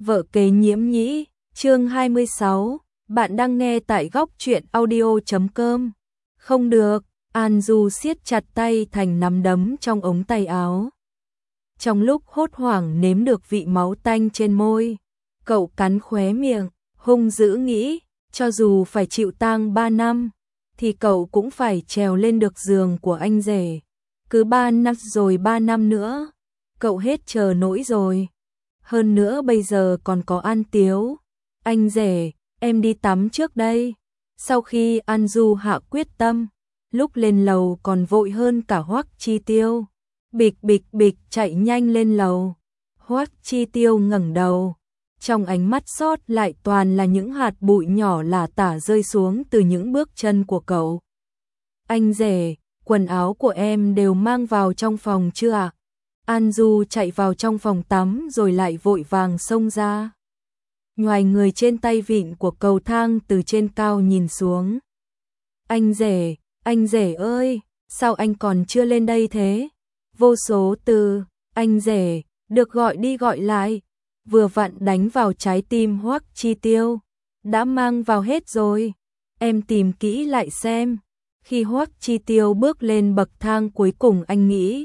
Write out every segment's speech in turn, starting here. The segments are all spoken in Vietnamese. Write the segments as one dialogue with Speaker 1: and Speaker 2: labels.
Speaker 1: Vợ kế Nhiễm Nhĩ, chương 26, bạn đang nghe tại góc truyện audio.com. Không được, An Du siết chặt tay thành nắm đấm trong ống tay áo. Trong lúc hốt hoảng nếm được vị máu tanh trên môi, cậu cắn khóe miệng, hung dữ nghĩ, cho dù phải chịu tang 3 năm, thì cậu cũng phải trèo lên được giường của anh rể. Cứ 3 năm rồi 3 năm nữa, cậu hết chờ nỗi rồi. Hơn nữa bây giờ còn có An Tiếu. Anh rể, em đi tắm trước đây. Sau khi An Du hạ quyết tâm, lúc lên lầu còn vội hơn cả Hoắc Chi Tiêu. Bịch bịch bịch chạy nhanh lên lầu. Hoắc Chi Tiêu ngẩng đầu. Trong ánh mắt sót lại toàn là những hạt bụi nhỏ lả tả rơi xuống từ những bước chân của cậu. Anh rể, quần áo của em đều mang vào trong phòng chưa ạ? An Du chạy vào trong phòng tắm rồi lại vội vàng xông ra. Nhoài người trên tay vịn của cầu thang từ trên cao nhìn xuống. Anh rể ơi, sao anh còn chưa lên đây thế? Vô số từ, anh rể, được gọi đi gọi lại, vừa vặn đánh vào trái tim Hoắc Chi Tiêu. Đã mang vào hết rồi, em tìm kỹ lại xem. Khi Hoắc Chi Tiêu bước lên bậc thang cuối cùng anh nghĩ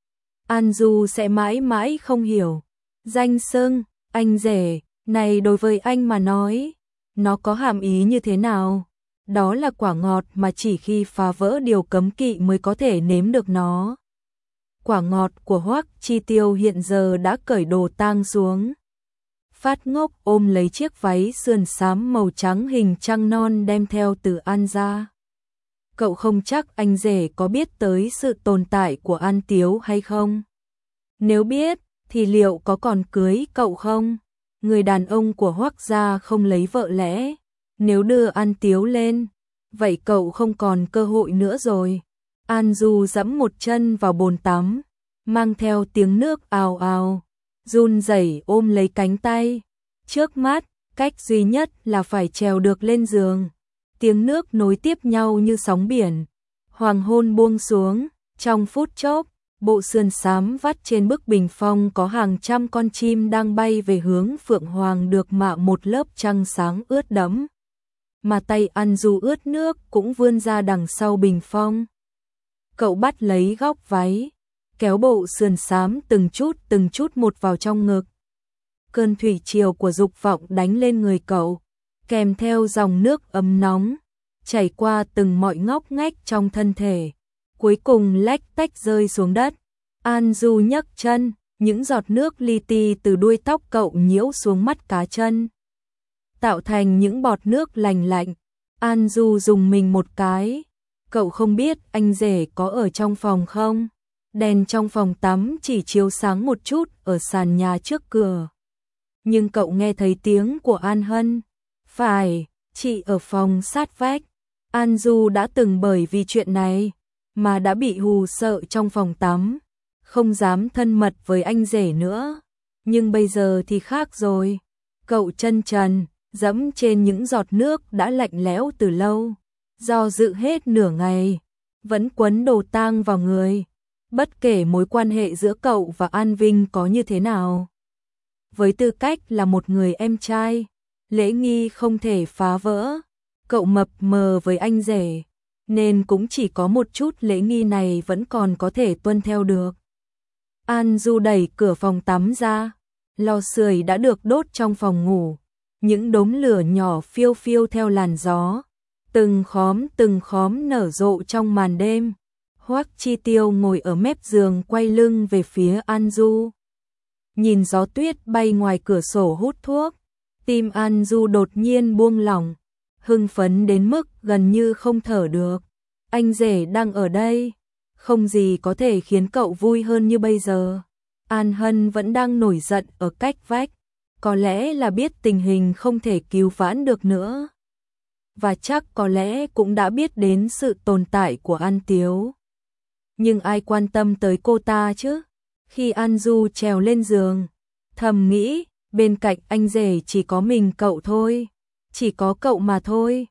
Speaker 1: An Du sẽ mãi mãi không hiểu. Danh xưng, anh rể, này đối với anh mà nói, nó có hàm ý như thế nào? Đó là quả ngọt mà chỉ khi phá vỡ điều cấm kỵ mới có thể nếm được nó. Quả ngọt của Hoắc Chi Tiêu hiện giờ đã cởi đồ tang xuống. Phát Ngốc ôm lấy chiếc váy sườn xám màu trắng hình trăng non đem theo từ An ra. Cậu không chắc anh rể có biết tới sự tồn tại của An Tiếu hay không? Nếu biết, thì liệu có còn cưới cậu không? Người đàn ông của Hoắc gia không lấy vợ lẽ. Nếu đưa An Tiếu lên, vậy cậu không còn cơ hội nữa rồi. An Du giẫm một chân vào bồn tắm, mang theo tiếng nước ào ào, run rẩy ôm lấy cánh tay. Trước mắt, cách duy nhất là phải trèo được lên giường. Tiếng nước nối tiếp nhau như sóng biển. Hoàng hôn buông xuống, trong phút chốc, bộ sườn xám vắt trên bức bình phong có hàng trăm con chim đang bay về hướng Phượng Hoàng được mạ một lớp trăng sáng ướt đẫm. Mà tay An Du ướt nước cũng vươn ra đằng sau bình phong. Cậu bắt lấy góc váy, kéo bộ sườn xám từng chút một vào trong ngực. Cơn thủy triều của dục vọng đánh lên người cậu, kèm theo dòng nước ấm nóng, chảy qua từng mọi ngóc ngách trong thân thể, cuối cùng lách tách rơi xuống đất. An Du nhấc chân, những giọt nước li ti từ đuôi tóc cậu nhiễu xuống mắt cá chân, tạo thành những bọt nước lành lạnh. An Du rùng mình một cái, cậu không biết anh rể có ở trong phòng không? Đèn trong phòng tắm chỉ chiếu sáng một chút ở sàn nhà trước cửa. Nhưng cậu nghe thấy tiếng của An Hân. Phải, chị ở phòng sát vách. An Du đã từng bởi vì chuyện này mà đã bị hù sợ trong phòng tắm, không dám thân mật với anh rể nữa. Nhưng bây giờ thì khác rồi. Cậu chân trần, dẫm trên những giọt nước đã lạnh lẽo từ lâu. Do dự hết nửa ngày, vẫn quấn đồ tang vào người. Bất kể mối quan hệ giữa cậu và An Vinh có như thế nào. Với tư cách là một người em trai, lễ nghi không thể phá vỡ. Cậu mập mờ với anh rể, nên cũng chỉ có một chút lễ nghi này vẫn còn có thể tuân theo được. An Du đẩy cửa phòng tắm ra, lò sưởi đã được đốt trong phòng ngủ. Những đốm lửa nhỏ phiêu phiêu theo làn gió, từng khóm nở rộ trong màn đêm. Hoắc Chi Tiêu ngồi ở mép giường quay lưng về phía An Du. Nhìn gió tuyết bay ngoài cửa sổ hút thuốc, tim An Du đột nhiên buông lỏng, hưng phấn đến mức gần như không thở được. Anh rể đang ở đây, không gì có thể khiến cậu vui hơn như bây giờ. An Hân vẫn đang nổi giận ở cách vách, có lẽ là biết tình hình không thể cứu vãn được nữa. Và chắc có lẽ cũng đã biết đến sự tồn tại của An Tiếu. Nhưng ai quan tâm tới cô ta chứ? Khi An Du trèo lên giường, thầm nghĩ, bên cạnh anh rể chỉ có mình cậu thôi. Chỉ có cậu mà thôi.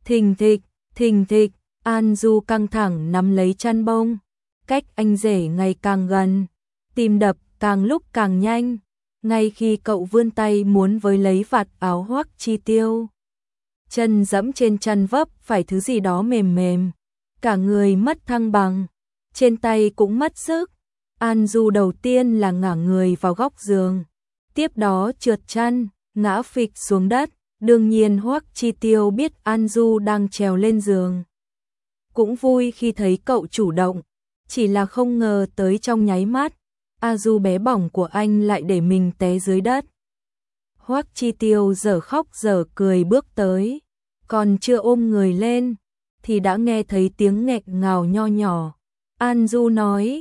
Speaker 1: Thình thịch, An Du căng thẳng nắm lấy chăn bông. Cách anh rể ngày càng gần, tim đập càng lúc càng nhanh. ngay khi cậu vươn tay muốn với lấy vạt áo Hoắc Chi Tiêu. Chân dẫm trên chân vấp phải thứ gì đó mềm mềm, cả người mất thăng bằng, trên tay cũng mất sức. An Du đầu tiên là ngả người vào góc giường, tiếp đó trượt chân, ngã phịch xuống đất. Đương nhiên Hoắc Chi Tiêu biết An Du đang trèo lên giường, cũng vui khi thấy cậu chủ động, chỉ là không ngờ tới trong nháy mắt, A Du bé bỏng của anh lại để mình té dưới đất. Hoắc Chi Tiêu dở khóc dở cười bước tới, còn chưa ôm người lên, thì đã nghe thấy tiếng nghẹn ngào nho nhỏ. An Du nói,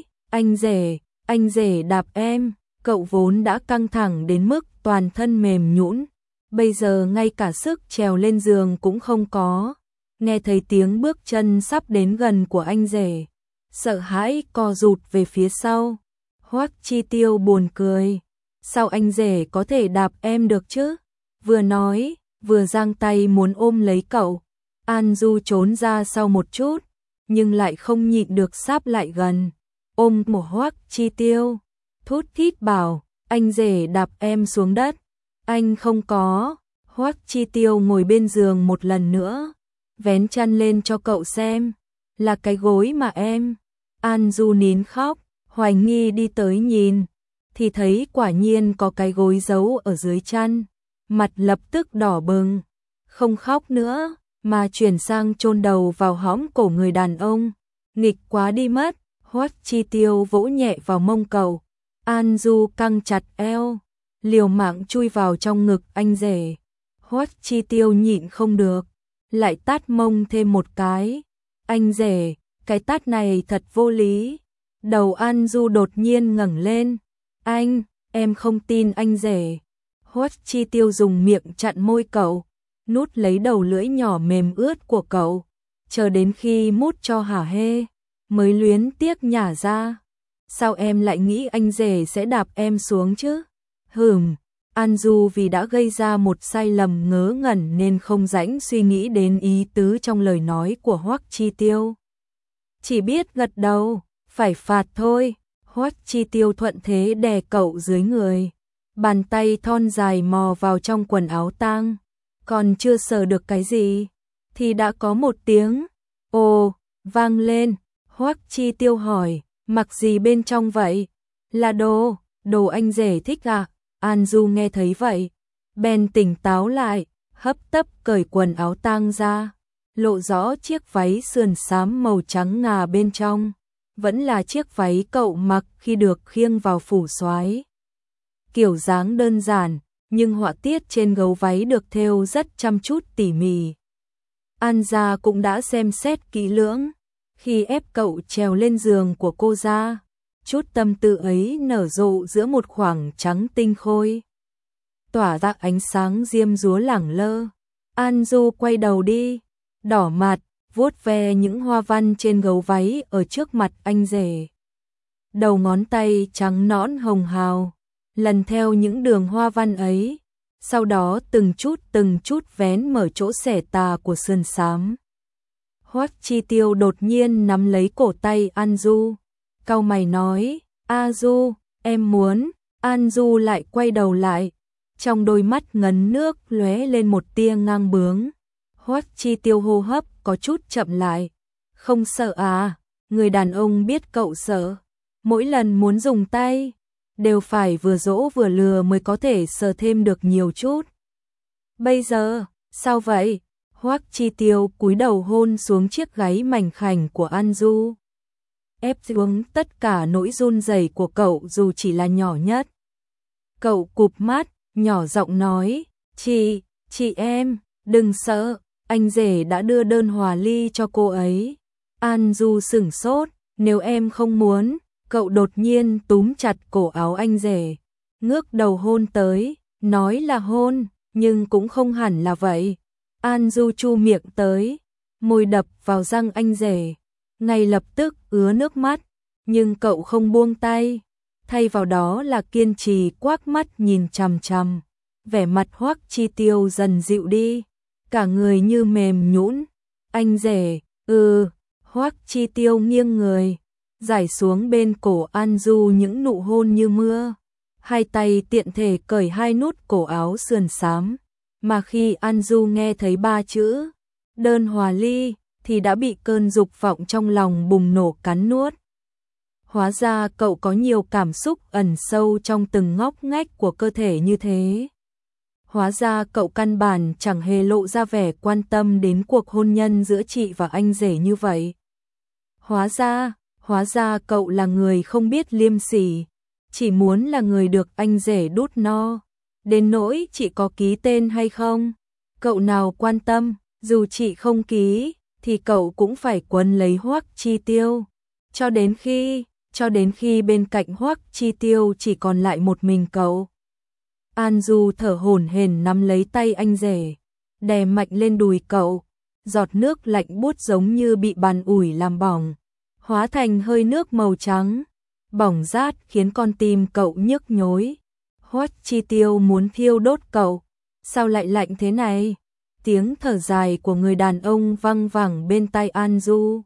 Speaker 1: anh rể đạp em. Cậu vốn đã căng thẳng đến mức toàn thân mềm nhũn, bây giờ ngay cả sức trèo lên giường cũng không có. Nghe thấy tiếng bước chân sắp đến gần của anh rể, sợ hãi co rụt về phía sau. Hoắc Chi Tiêu buồn cười, sao anh rể có thể đạp em được chứ? Vừa nói, vừa giang tay muốn ôm lấy cậu. An Du trốn ra sau một chút, nhưng lại không nhịn được sáp lại gần, ôm một Hoắc Chi Tiêu, thút thít bảo, anh rể đạp em xuống đất. Anh không có. Hoắc Chi Tiêu ngồi bên giường một lần nữa, vén chăn lên cho cậu xem, là cái gối mà em. An Du nín khóc, hoài nghi đi tới nhìn, thì thấy quả nhiên có cái gối giấu ở dưới chăn, mặt lập tức đỏ bừng, không khóc nữa, mà chuyển sang chôn đầu vào hõm cổ người đàn ông, nghịch quá đi mất. Hoắc Chi Tiêu vỗ nhẹ vào mông cậu, An Du căng chặt eo, liều mạng chui vào trong ngực anh rể. Hoắc Chi Tiêu nhịn không được, lại tát mông thêm một cái. Anh rể, cái tát này thật vô lý. Đầu An Du đột nhiên ngẩng lên. Em không tin anh rể. Hoắc Chi Tiêu dùng miệng chặn môi cậu, nút lấy đầu lưỡi nhỏ mềm ướt của cậu, chờ đến khi mút cho hả hê, mới luyến tiếc nhả ra. Sao em lại nghĩ anh rể sẽ đạp em xuống chứ? An Du vì đã gây ra một sai lầm ngớ ngẩn nên không rảnh suy nghĩ đến ý tứ trong lời nói của Hoắc Chi Tiêu. Chỉ biết gật đầu, phải phạt thôi. Hoắc Chi Tiêu thuận thế đè cậu dưới người, bàn tay thon dài mò vào trong quần áo tang, còn chưa sờ được cái gì, thì đã có một tiếng ồ vang lên. Hoắc Chi Tiêu hỏi, mặc gì bên trong vậy? Là đồ anh rể thích à? An Du nghe thấy vậy, bèn tỉnh táo lại, hấp tấp cởi quần áo tang ra, lộ rõ chiếc váy sườn xám màu trắng ngà bên trong, vẫn là chiếc váy cậu mặc khi được khiêng vào phủ soái. Kiểu dáng đơn giản, nhưng họa tiết trên gấu váy được thêu rất chăm chút tỉ mỉ. An gia cũng đã xem xét kỹ lưỡng, khi ép cậu trèo lên giường của cô ra, chút tâm tư ấy nở rộ giữa một khoảng trắng tinh khôi, tỏa ra ánh sáng diêm dúa lẳng lơ. An Du quay đầu đi, đỏ mặt, vuốt ve những hoa văn trên gấu váy ở trước mặt anh rể. Đầu ngón tay trắng nõn hồng hào, lần theo những đường hoa văn ấy, sau đó từng chút vén mở chỗ xẻ tà của sườn xám. Hoắc Chi Tiêu đột nhiên nắm lấy cổ tay An Du, cau mày nói, A Du, em muốn. An Du lại quay đầu lại, trong đôi mắt ngấn nước lóe lên một tia ngang bướng. Hoắc Chi Tiêu hô hấp có chút chậm lại, không sợ à? Người đàn ông biết cậu sợ, mỗi lần muốn dùng tay, đều phải vừa dỗ vừa lừa mới có thể sờ thêm được nhiều chút. Bây giờ, sao vậy? Hoắc Chi Tiêu cúi đầu hôn xuống chiếc gáy mảnh khảnh của An Du, ép xuống tất cả nỗi run rẩy của cậu dù chỉ là nhỏ nhất. Cậu cụp mắt, nhỏ giọng nói, chị em, đừng sợ, anh rể đã đưa đơn hòa ly cho cô ấy. An Du sửng sốt, nếu em không muốn. Cậu đột nhiên túm chặt cổ áo anh rể, ngước đầu hôn tới, nói là hôn, nhưng cũng không hẳn là vậy. An Du chu miệng tới, môi đập vào răng anh rể, ngay lập tức ứa nước mắt, nhưng cậu không buông tay, thay vào đó là kiên trì quắc mắt nhìn chằm chằm. Vẻ mặt Hoắc Chi Tiêu dần dịu đi, cả người như mềm nhũn. Anh rể, Hoắc Chi Tiêu nghiêng người, rải xuống bên cổ An Du những nụ hôn như mưa. hai tay tiện thể cởi hai nút cổ áo sườn xám, mà khi An Du nghe thấy ba chữ đơn hòa ly thì đã bị cơn dục vọng trong lòng bùng nổ cắn nuốt. Hóa ra cậu có nhiều cảm xúc ẩn sâu trong từng ngóc ngách của cơ thể như thế. Hóa ra cậu căn bản chẳng hề lộ ra vẻ quan tâm đến cuộc hôn nhân giữa chị và anh rể như vậy. Hóa ra cậu là người không biết liêm sỉ, chỉ muốn là người được anh rể đút no. Đến nỗi chị có ký tên hay không, cậu nào quan tâm, dù chị không ký thì cậu cũng phải quấn lấy Hoắc Chi Tiêu, cho đến khi bên cạnh Hoắc Chi Tiêu chỉ còn lại một mình cậu. An Du thở hổn hển nắm lấy tay anh rể, đè mạnh lên đùi cậu, giọt nước lạnh buốt giống như bị bàn ủi làm bỏng, hóa thành hơi nước màu trắng, bỏng rát khiến con tim cậu nhức nhối. Hoắc Chi Tiêu muốn thiêu đốt cậu, sao lại lạnh thế này? Tiếng thở dài của người đàn ông văng vẳng bên tai An Du.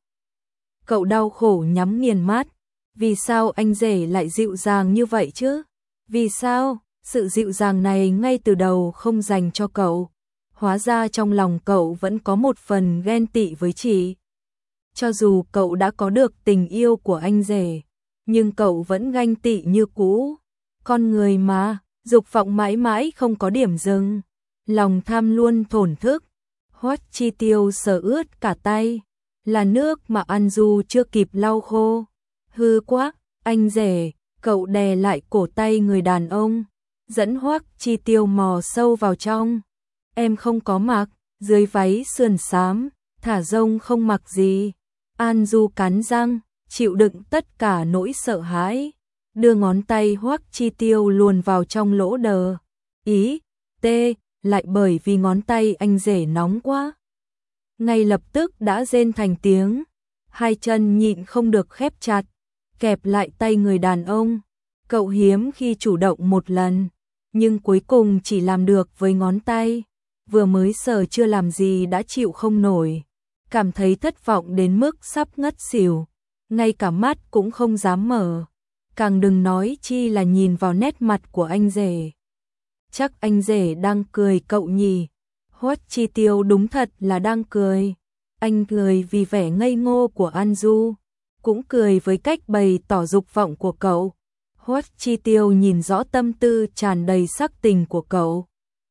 Speaker 1: Cậu đau khổ nhắm nghiền mắt, vì sao anh rể lại dịu dàng như vậy chứ? Vì sao? Sự dịu dàng này ngay từ đầu không dành cho cậu. Hóa ra trong lòng cậu vẫn có một phần ghen tị với chị. Cho dù cậu đã có được tình yêu của anh rể, nhưng cậu vẫn ganh tị như cũ. Con người mà, dục vọng mãi mãi không có điểm dừng, lòng tham luôn thổn thức. Hoắc Chi Tiêu sờ ướt cả tay, là nước mà An Du chưa kịp lau khô. Hư quá, anh rể, cậu đè lại cổ tay người đàn ông, dẫn Hoắc Chi Tiêu mò sâu vào trong. Em không có mặc, dưới váy sườn xám, thả rông không mặc gì. An Du cắn răng, chịu đựng tất cả nỗi sợ hãi, đưa ngón tay Hoắc Chi Tiêu luồn vào trong lỗ đờ. Ý, tê, lại bởi vì ngón tay anh rể nóng quá. Ngay lập tức đã rên thành tiếng, hai chân nhịn không được khép chặt, kẹp lại tay người đàn ông. Cậu hiếm khi chủ động một lần, nhưng cuối cùng chỉ làm được với ngón tay, vừa mới sờ chưa làm gì đã chịu không nổi, cảm thấy thất vọng đến mức sắp ngất xỉu, ngay cả mắt cũng không dám mở, càng đừng nói chi là nhìn vào nét mặt của anh rể. Chắc anh rể đang cười cậu nhỉ? Hoắc Chi Tiêu đúng thật là đang cười. Anh cười vì vẻ ngây ngô của An Du, cũng cười với cách bày tỏ dục vọng của cậu. Hoắc Chi Tiêu nhìn rõ tâm tư tràn đầy sắc tình của cậu,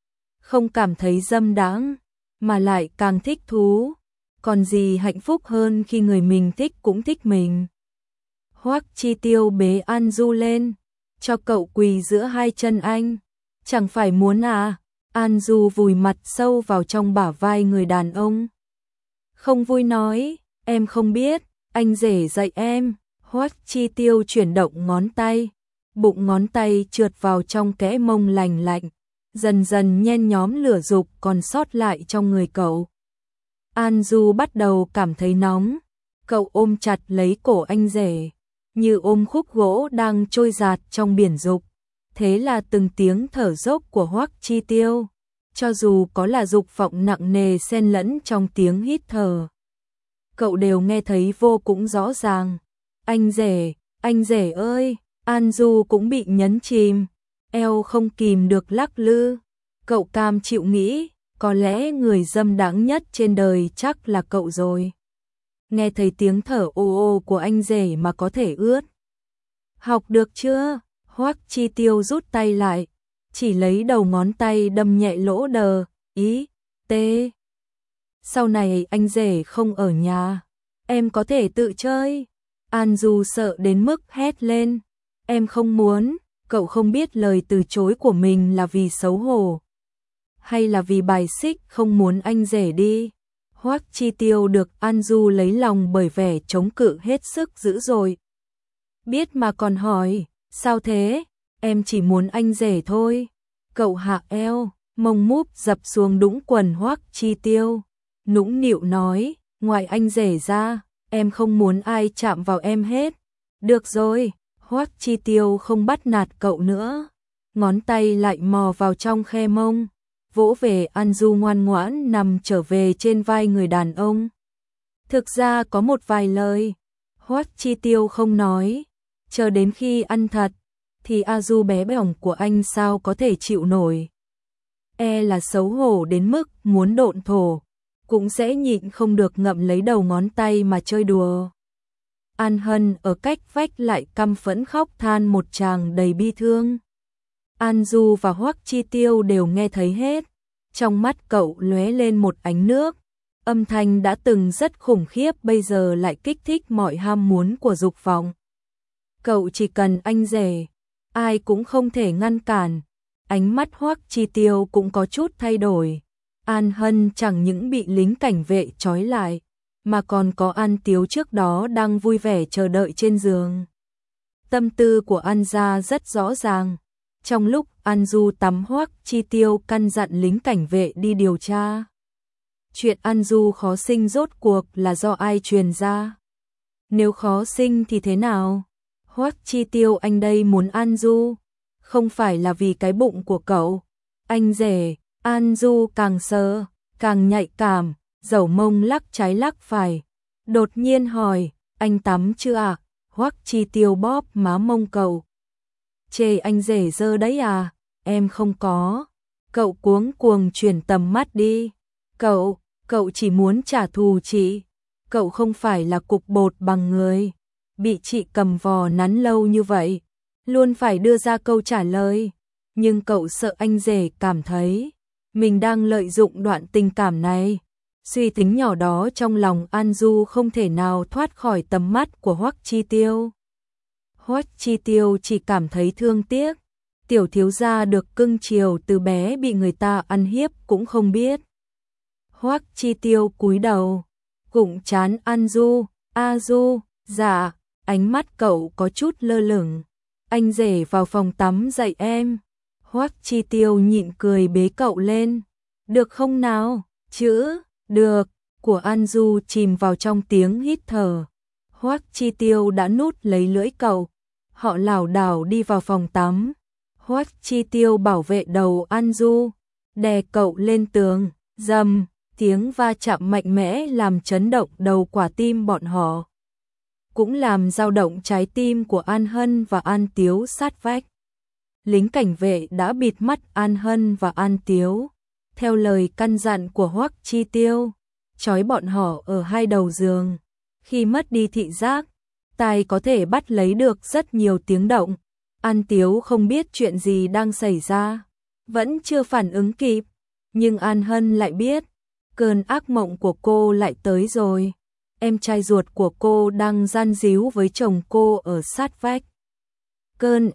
Speaker 1: không cảm thấy dâm đãng, mà lại càng thích thú. Còn gì hạnh phúc hơn khi người mình thích cũng thích mình. Hoắc Chi Tiêu bế An Du lên, cho cậu quỳ giữa hai chân anh. Chẳng phải muốn à? An Du vùi mặt sâu vào trong bả vai người đàn ông. Không vui nói, em không biết, anh rể dạy em. Hoắc Chi Tiêu chuyển động ngón tay, bụng ngón tay trượt vào trong kẽ mông lành lạnh, dần dần nhen nhóm lửa dục còn sót lại trong người cậu. An Du bắt đầu cảm thấy nóng, cậu ôm chặt lấy cổ anh rể, như ôm khúc gỗ đang trôi dạt trong biển dục. Thế là từng tiếng thở dốc của Hoắc Chi Tiêu, cho dù có là dục vọng nặng nề xen lẫn trong tiếng hít thở, cậu đều nghe thấy vô cùng rõ ràng. Anh rể ơi! An Du cũng bị nhấn chìm, eo không kìm được lắc lư. Cậu cam chịu nghĩ, có lẽ người dâm đãng nhất trên đời chắc là cậu rồi. Nghe thấy tiếng thở ồ ồ của anh rể mà có thể ướt. Học được chưa? Hoắc Chi Tiêu rút tay lại, chỉ lấy đầu ngón tay đâm nhẹ lỗ đờ. Ý, tê. Sau này anh rể không ở nhà, em có thể tự chơi. An Du sợ đến mức hét lên. Em không muốn. Cậu không biết lời từ chối của mình là vì xấu hổ, hay là vì bài xích không muốn anh rể đi. Hoắc Chi Tiêu được An Du lấy lòng bởi vẻ chống cự hết sức dữ dội. Biết mà còn hỏi, sao thế? Em chỉ muốn anh rể thôi. Cậu hạ eo, mông múp dập xuống đũng quần Hoắc Chi Tiêu, nũng nịu nói, ngoài anh rể ra, em không muốn ai chạm vào em hết. Được rồi. Hoắc Chi Tiêu không bắt nạt cậu nữa, ngón tay lại mò vào trong khe mông, vỗ về. An Du ngoan ngoãn nằm trở về trên vai người đàn ông. Thực ra có một vài lời Hoắc Chi Tiêu không nói, chờ đến khi ăn thật, thì a du bé bỏng của anh sao có thể chịu nổi. Là xấu hổ đến mức muốn độn thổ, cũng sẽ nhịn không được ngậm lấy đầu ngón tay mà chơi đùa. An Hân ở cách vách lại căm phẫn khóc than một tràng đầy bi thương. An Du và Hoắc Chi Tiêu đều nghe thấy hết. Trong mắt cậu lóe lên một ánh nước. Âm thanh đã từng rất khủng khiếp bây giờ lại kích thích mọi ham muốn của dục vọng. Cậu chỉ cần anh rể, ai cũng không thể ngăn cản. Ánh mắt Hoắc Chi Tiêu cũng có chút thay đổi. An Hân chẳng những bị lính cảnh vệ trói lại, mà còn có An Tiếu trước đó đang vui vẻ chờ đợi trên giường. Tâm tư của An gia rất rõ ràng. Trong lúc An Du tắm, Hoắc Chi Tiêu căn dặn lính cảnh vệ đi điều tra. Chuyện An Du khó sinh rốt cuộc là do ai truyền ra? Nếu khó sinh thì thế nào? Hoắc Chi Tiêu anh đây muốn An Du, không phải là vì cái bụng của cậu. Anh rể, An Du càng sợ, càng nhạy cảm, dẩu mông lắc trái lắc phải. Đột nhiên hỏi, anh tắm chưa ạ? Hoắc Chi Tiêu bóp má mông cậu. Chê anh rể dơ đấy à? Em không có. Cậu cuống cuồng chuyển tầm mắt đi. Cậu chỉ muốn trả thù chị. Cậu không phải là cục bột bằng người. Bị chị cầm vò nắn lâu như vậy, luôn phải đưa ra câu trả lời. Nhưng cậu sợ anh rể cảm thấy mình đang lợi dụng đoạn tình cảm này. Suy tính nhỏ đó trong lòng An Du không thể nào thoát khỏi tầm mắt của Hoắc Chi Tiêu. Hoắc Chi Tiêu chỉ cảm thấy thương tiếc. Tiểu thiếu gia được cưng chiều từ bé bị người ta ăn hiếp cũng không biết. Hoắc Chi Tiêu cúi đầu, gụng trán An Du. A Du, dạ. Ánh mắt cậu có chút lơ lửng. Anh rể vào phòng tắm dạy em. Hoắc Chi Tiêu nhịn cười bế cậu lên. Được không nào? Chữ, được, của An Du chìm vào trong tiếng hít thở. Hoắc Chi Tiêu đã nút lấy lưỡi cậu. Họ lảo đảo đi vào phòng tắm. Hoắc Chi Tiêu bảo vệ đầu An Du, đè cậu lên tường. Rầm, tiếng va chạm mạnh mẽ làm chấn động đầu quả tim bọn họ, cũng làm dao động trái tim của An Hân và An Tiếu sát vách. Lính cảnh vệ đã bịt mắt An Hân và An Tiếu, theo lời căn dặn của Hoắc Chi Tiêu, trói bọn họ ở hai đầu giường. Khi mất đi thị giác, tai có thể bắt lấy được rất nhiều tiếng động. An Tiếu không biết chuyện gì đang xảy ra, vẫn chưa phản ứng kịp, nhưng An Hân lại biết, cơn ác mộng của cô lại tới rồi. Em trai ruột của cô đang gian díu với chồng cô ở sát vách. Cơn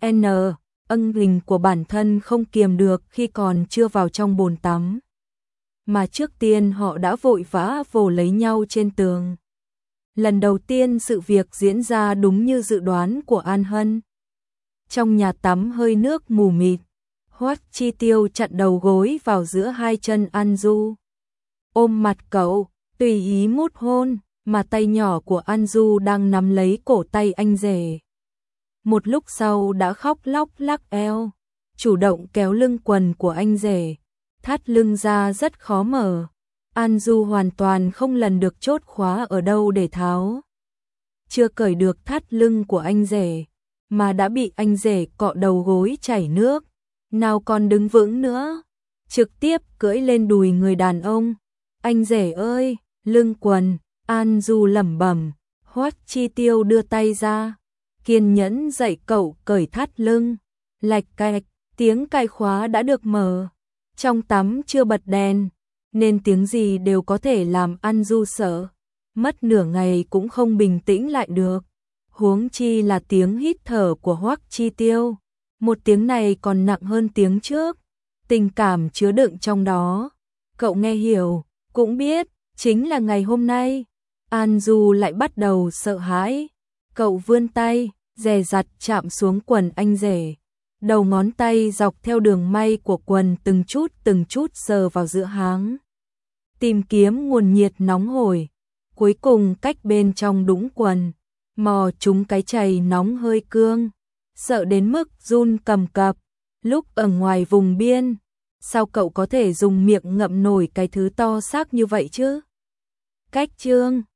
Speaker 1: ân hình của bản thân không kiềm được khi còn chưa vào trong bồn tắm, mà trước tiên họ đã vội vã vồ lấy nhau trên tường. Lần đầu tiên sự việc diễn ra đúng như dự đoán của An Hân. Trong nhà tắm hơi nước mù mịt, Hoắc Chi Tiêu chặn đầu gối vào giữa hai chân An Du, ôm mặt cậu, tùy ý mút hôn, mà tay nhỏ của An Du đang nắm lấy cổ tay anh rể. Một lúc sau đã khóc lóc lắc eo, chủ động kéo lưng quần của anh rể, thắt lưng ra rất khó mở. An Du hoàn toàn không lần được chốt khóa ở đâu để tháo. Chưa cởi được thắt lưng của anh rể, mà đã bị anh rể cọ đầu gối chảy nước, nào còn đứng vững nữa, trực tiếp cưỡi lên đùi người đàn ông. Anh rể ơi, lưng quần. An Du lẩm bẩm. Hoắc Chi Tiêu đưa tay ra, kiên nhẫn dạy cậu cởi thắt lưng. Lạch cạch, tiếng cài khóa đã được mở. Trong tắm chưa bật đèn, nên tiếng gì đều có thể làm An Du sợ. Mất nửa ngày cũng không bình tĩnh lại được. Huống chi là tiếng hít thở của Hoắc Chi Tiêu. Một tiếng này còn nặng hơn tiếng trước. Tình cảm chứa đựng trong đó. Cậu nghe hiểu, cũng biết, chính là ngày hôm nay. An Du lại bắt đầu sợ hãi. Cậu vươn tay, dè dặt chạm xuống quần anh rể. Đầu ngón tay dọc theo đường may của quần từng chút sờ vào giữa háng, tìm kiếm nguồn nhiệt nóng hổi. Cuối cùng cách bên trong đũng quần, mò trúng cái chày nóng hơi cương. Sợ đến mức run cầm cập. Lúc ở ngoài vùng biên, sao cậu có thể dùng miệng ngậm nổi cái thứ to xác như vậy chứ? Cách chương